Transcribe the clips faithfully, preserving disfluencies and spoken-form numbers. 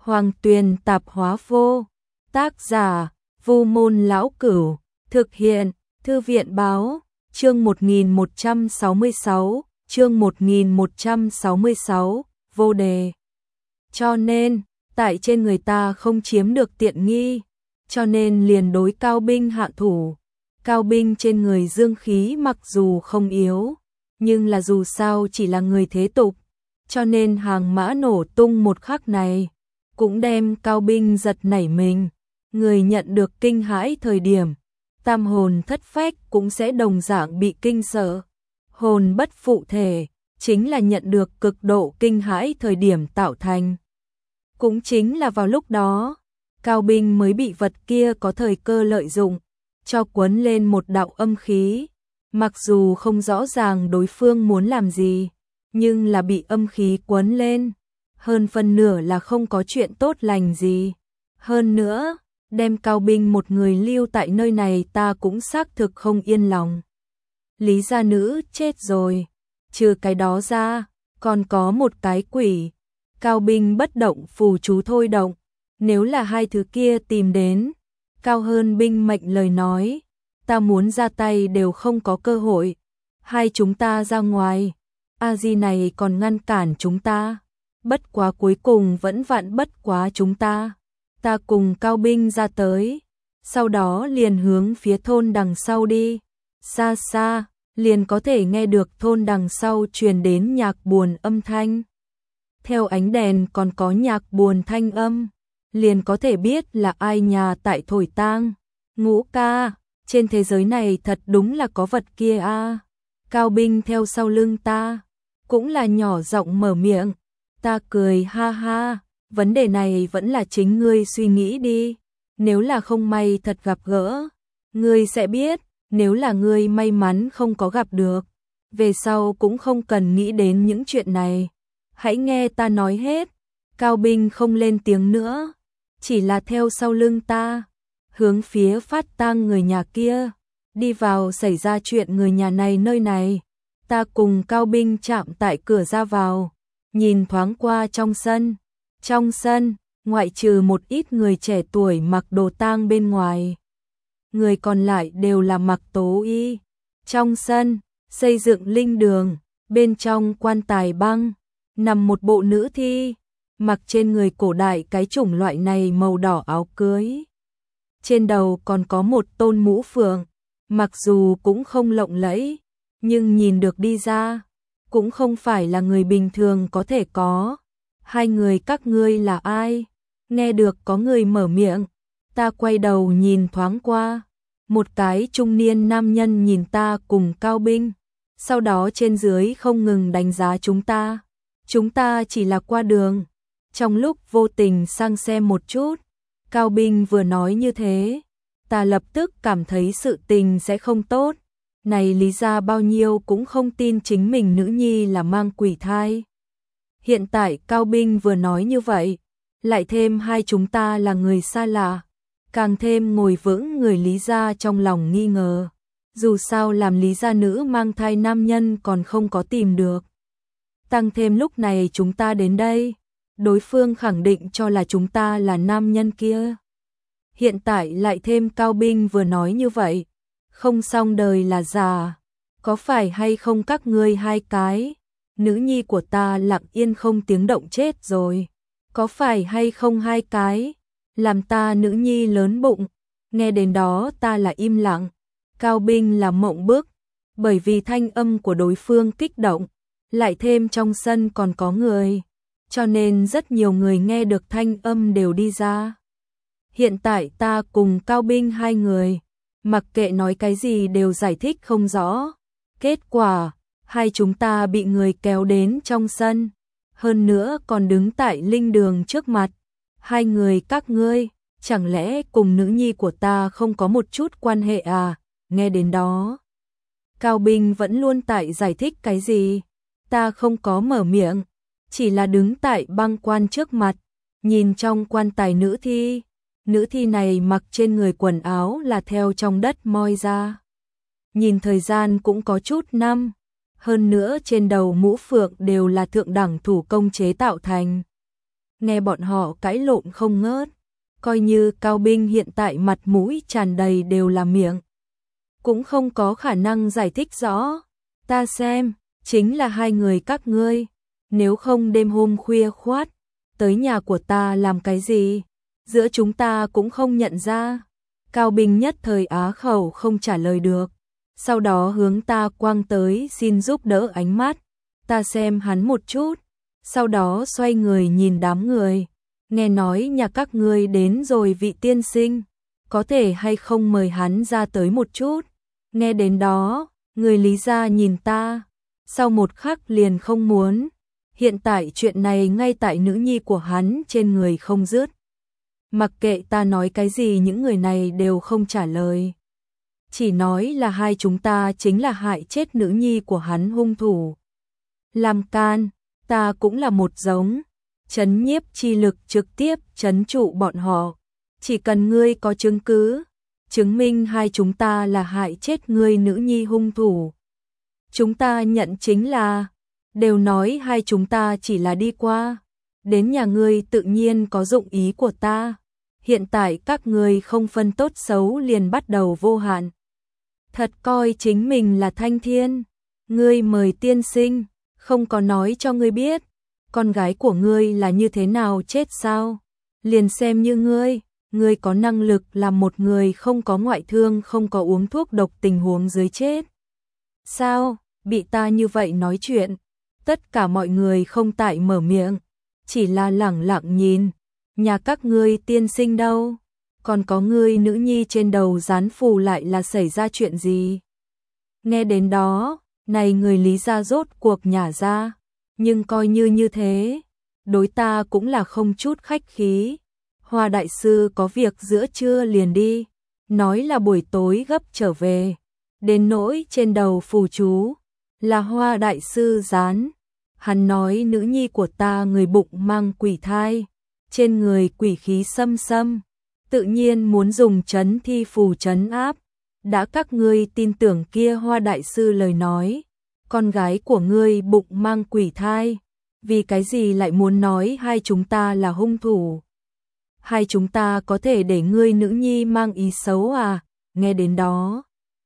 Hoàng Tuyền Tạp Hóa Vô. Tác giả: Vu Môn Lão Cửu. Thực hiện: Thư viện Báo. Chương một nghìn một trăm sáu mươi sáu, chương một nghìn một trăm sáu mươi sáu, vô đề. Cho nên, tại trên người ta không chiếm được tiện nghi, cho nên liền đối Cao Binh hạ thủ. Cao Binh trên người dương khí mặc dù không yếu, nhưng là dù sao chỉ là người thế tục, cho nên hàng mã nổ tung một khắc này, cũng đem Cao Binh giật nảy mình. Người nhận được kinh hãi thời điểm, tam hồn thất phách cũng sẽ đồng dạng bị kinh sợ. Hồn bất phụ thể, chính là nhận được cực độ kinh hãi thời điểm tạo thành. Cũng chính là vào lúc đó, Cao Binh mới bị vật kia có thời cơ lợi dụng, cho cuốn lên một đạo âm khí. Mặc dù không rõ ràng đối phương muốn làm gì, nhưng là bị âm khí cuốn lên, hơn phân nửa là không có chuyện tốt lành gì. Hơn nữa, đem Cao Binh một người lưu tại nơi này ta cũng xác thực không yên lòng. Lý gia nữ chết rồi, trừ cái đó ra, còn có một cái quỷ. Cao Binh bất động phù chú thôi động, nếu là hai thứ kia tìm đến, cao hơn binh mệnh lời nói, ta muốn ra tay đều không có cơ hội. Hai chúng ta ra ngoài, A Di này còn ngăn cản chúng ta, bất quá cuối cùng vẫn vạn bất quá chúng ta. Ta cùng Cao Binh ra tới, sau đó liền hướng phía thôn đằng sau đi. Xa xa, liền có thể nghe được thôn đằng sau truyền đến nhạc buồn âm thanh. Theo ánh đèn còn có nhạc buồn thanh âm, liền có thể biết là ai nhà tại thổi tang. Ngũ ca, trên thế giới này thật đúng là có vật kia a. À. Cao Binh theo sau lưng ta, cũng là nhỏ giọng mở miệng. Ta cười ha ha, vấn đề này vẫn là chính ngươi suy nghĩ đi. Nếu là không may thật gặp gỡ, ngươi sẽ biết. Nếu là ngươi may mắn không có gặp được, về sau cũng không cần nghĩ đến những chuyện này. Hãy nghe ta nói hết. Cao Binh không lên tiếng nữa, chỉ là theo sau lưng ta, hướng phía phát tang người nhà kia đi vào. Xảy ra chuyện người nhà này nơi này, ta cùng Cao Binh chạm tại cửa ra vào, nhìn thoáng qua trong sân. Trong sân, ngoại trừ một ít người trẻ tuổi mặc đồ tang bên ngoài, người còn lại đều là mặc tố y. Trong sân, xây dựng linh đường, bên trong quan tài băng, nằm một bộ nữ thi, mặc trên người cổ đại cái chủng loại này màu đỏ áo cưới. Trên đầu còn có một tôn mũ phượng, mặc dù cũng không lộng lẫy, nhưng nhìn được đi ra, cũng không phải là người bình thường có thể có. Hai người các ngươi là ai? Nghe được có người mở miệng, ta quay đầu nhìn thoáng qua. Một cái trung niên nam nhân nhìn ta cùng Cao Binh, sau đó trên dưới không ngừng đánh giá chúng ta. Chúng ta chỉ là qua đường, trong lúc vô tình sang xem một chút. Cao Binh vừa nói như thế, ta lập tức cảm thấy sự tình sẽ không tốt. Này lý ra bao nhiêu cũng không tin chính mình nữ nhi là mang quỷ thai. Hiện tại Cao Binh vừa nói như vậy, lại thêm hai chúng ta là người xa lạ, càng thêm ngồi vững người Lý gia trong lòng nghi ngờ. Dù sao làm Lý gia nữ mang thai nam nhân còn không có tìm được, tăng thêm lúc này chúng ta đến đây, đối phương khẳng định cho là chúng ta là nam nhân kia. Hiện tại lại thêm Cao Binh vừa nói như vậy, không xong đời là già. Có phải hay không các ngươi hai cái, nữ nhi của ta lặng yên không tiếng động chết rồi. Có phải hay không hai cái, làm ta nữ nhi lớn bụng. Nghe đến đó ta là im lặng, Cao Binh là mộng bức, bởi vì thanh âm của đối phương kích động, lại thêm trong sân còn có người, cho nên rất nhiều người nghe được thanh âm đều đi ra. Hiện tại ta cùng Cao Binh hai người, mặc kệ nói cái gì đều giải thích không rõ. Kết quả, hai chúng ta bị người kéo đến trong sân, hơn nữa còn đứng tại linh đường trước mặt. Hai người các ngươi, chẳng lẽ cùng nữ nhi của ta không có một chút quan hệ à? Nghe đến đó, Cao Binh vẫn luôn tại giải thích cái gì. Ta không có mở miệng, chỉ là đứng tại băng quan trước mặt, nhìn trong quan tài nữ thi. Nữ thi này mặc trên người quần áo là theo trong đất moi ra. Nhìn thời gian cũng có chút năm, hơn nữa trên đầu mũ phượng đều là thượng đẳng thủ công chế tạo thành. nghe bọn họ cãi lộn không ngớt, coi như Cao Binh hiện tại mặt mũi tràn đầy đều là miệng, cũng không có khả năng giải thích rõ. Ta xem, chính là hai người các ngươi, nếu không đêm hôm khuya khoát, tới nhà của ta làm cái gì, giữa chúng ta cũng không nhận ra. Cao Binh nhất thời á khẩu không trả lời được, sau đó hướng ta quăng tới xin giúp đỡ ánh mắt, ta xem hắn một chút, sau đó xoay người nhìn đám người, nghe nói nhà các ngươi đến rồi vị tiên sinh, có thể hay không mời hắn ra tới một chút. Nghe đến đó, người Lý gia nhìn ta, sau một khắc liền không muốn, hiện tại chuyện này ngay tại nữ nhi của hắn trên người không dứt. Mặc kệ ta nói cái gì những người này đều không trả lời. Chỉ nói là hai chúng ta chính là hại chết nữ nhi của hắn hung thủ. Làm can, ta cũng là một giống, trấn nhiếp chi lực trực tiếp trấn trụ bọn họ. Chỉ cần ngươi có chứng cứ, chứng minh hai chúng ta là hại chết ngươi nữ nhi hung thủ, chúng ta nhận chính là, đều nói hai chúng ta chỉ là đi qua, đến nhà ngươi tự nhiên có dụng ý của ta. Hiện tại các ngươi không phân tốt xấu liền bắt đầu vô hạn. Thật coi chính mình là thanh thiên, ngươi mời tiên sinh, không có nói cho ngươi biết, con gái của ngươi là như thế nào chết sao? Liền xem như ngươi, ngươi có năng lực làm một người không có ngoại thương không có uống thuốc độc tình huống dưới chết. Sao, bị ta như vậy nói chuyện, tất cả mọi người không tại mở miệng, chỉ là lẳng lặng nhìn, nhà các ngươi tiên sinh đâu, còn có ngươi nữ nhi trên đầu dán phù lại là xảy ra chuyện gì? Nghe đến đó, này người Lý gia rốt cuộc nhả ra, nhưng coi như như thế, đối ta cũng là không chút khách khí. Hoa đại sư có việc giữa trưa liền đi, nói là buổi tối gấp trở về, đến nỗi trên đầu phù chú, là Hoa đại sư dán. Hắn nói nữ nhi của ta người bụng mang quỷ thai, trên người quỷ khí xâm xâm, tự nhiên muốn dùng trấn thi phù trấn áp. Đã các ngươi tin tưởng kia Hoa đại sư lời nói, con gái của ngươi bụng mang quỷ thai, vì cái gì lại muốn nói hai chúng ta là hung thủ? Hai chúng ta có thể để ngươi nữ nhi mang ý xấu à? Nghe đến đó,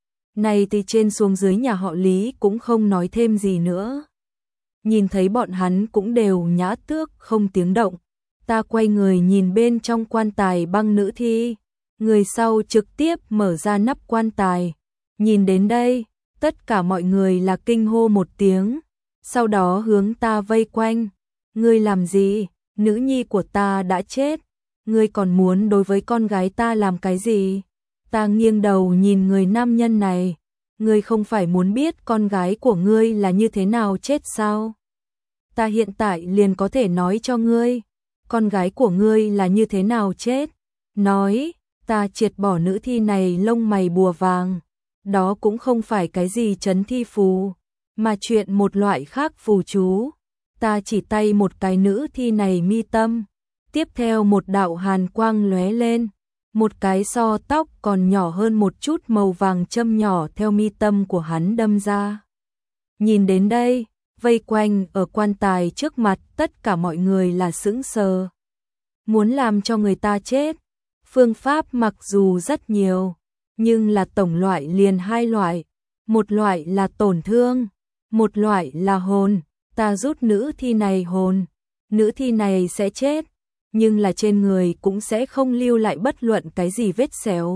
này từ trên xuống dưới nhà họ Lý cũng không nói thêm gì nữa. Nhìn thấy bọn hắn cũng đều nhã tước không tiếng động, ta quay người nhìn bên trong quan tài băng nữ thi, người sau trực tiếp mở ra nắp quan tài. Nhìn đến đây, tất cả mọi người là kinh hô một tiếng, sau đó hướng ta vây quanh. Ngươi làm gì? Nữ nhi của ta đã chết, ngươi còn muốn đối với con gái ta làm cái gì? Ta nghiêng đầu nhìn người nam nhân này, ngươi không phải muốn biết con gái của ngươi là như thế nào chết sao? Ta hiện tại liền có thể nói cho ngươi, con gái của ngươi là như thế nào chết. Nói, ta triệt bỏ nữ thi này lông mày bùa vàng, đó cũng không phải cái gì trấn thi phù, mà chuyện một loại khác phù chú. Ta chỉ tay một cái nữ thi này mi tâm, tiếp theo một đạo hàn quang lóe lên, một cái so tóc còn nhỏ hơn một chút màu vàng châm nhỏ theo mi tâm của hắn đâm ra. Nhìn đến đây, vây quanh ở quan tài trước mặt tất cả mọi người là sững sờ. Muốn làm cho người ta chết, phương pháp mặc dù rất nhiều, nhưng là tổng loại liền hai loại, một loại là tổn thương, một loại là hồn. Ta rút nữ thi này hồn, nữ thi này sẽ chết, nhưng là trên người cũng sẽ không lưu lại bất luận cái gì vết sẹo.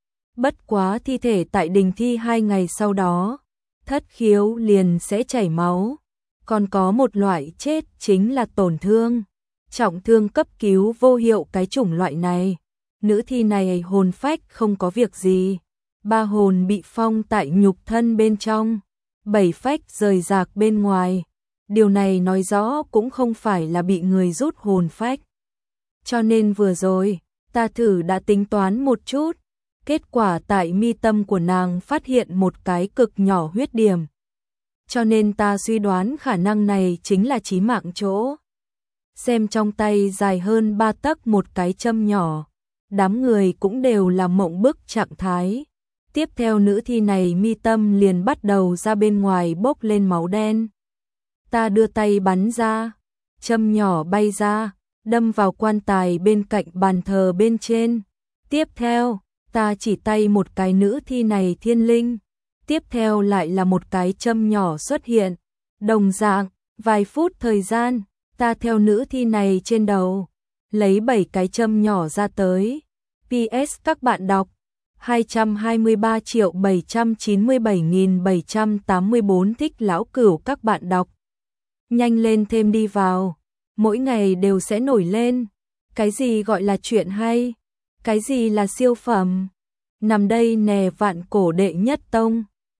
Bất quá thi thể tại đình thi hai ngày sau đó, thất khiếu liền sẽ chảy máu. Còn có một loại chết chính là tổn thương, trọng thương cấp cứu vô hiệu cái chủng loại này. Nữ thi này hồn phách không có việc gì, ba hồn bị phong tại nhục thân bên trong, bảy phách rời rạc bên ngoài. Điều này nói rõ cũng không phải là bị người rút hồn phách. Cho nên vừa rồi, ta thử đã tính toán một chút, kết quả tại mi tâm của nàng phát hiện một cái cực nhỏ huyết điểm. Cho nên ta suy đoán khả năng này chính là chí mạng chỗ. Xem trong tay dài hơn ba tấc một cái châm nhỏ, đám người cũng đều là mộng bức trạng thái. Tiếp theo nữ thi này mi tâm liền bắt đầu ra bên ngoài bốc lên máu đen. Ta đưa tay bắn ra, châm nhỏ bay ra, đâm vào quan tài bên cạnh bàn thờ bên trên. Tiếp theo, ta chỉ tay một cái nữ thi này thiên linh. Tiếp theo lại là một cái châm nhỏ xuất hiện. Đồng dạng, vài phút thời gian, ta theo nữ thi này trên đầu, lấy bảy cái châm nhỏ ra tới. pê ét các bạn đọc, hai trăm hai mươi ba triệu bảy trăm chín mươi bảy nghìn bảy trăm tám mươi tư thích lão cửu các bạn đọc. Nhanh lên thêm đi vào, mỗi ngày đều sẽ nổi lên. Cái gì gọi là chuyện hay? Cái gì là siêu phẩm? Nằm đây nè vạn cổ đệ nhất tông.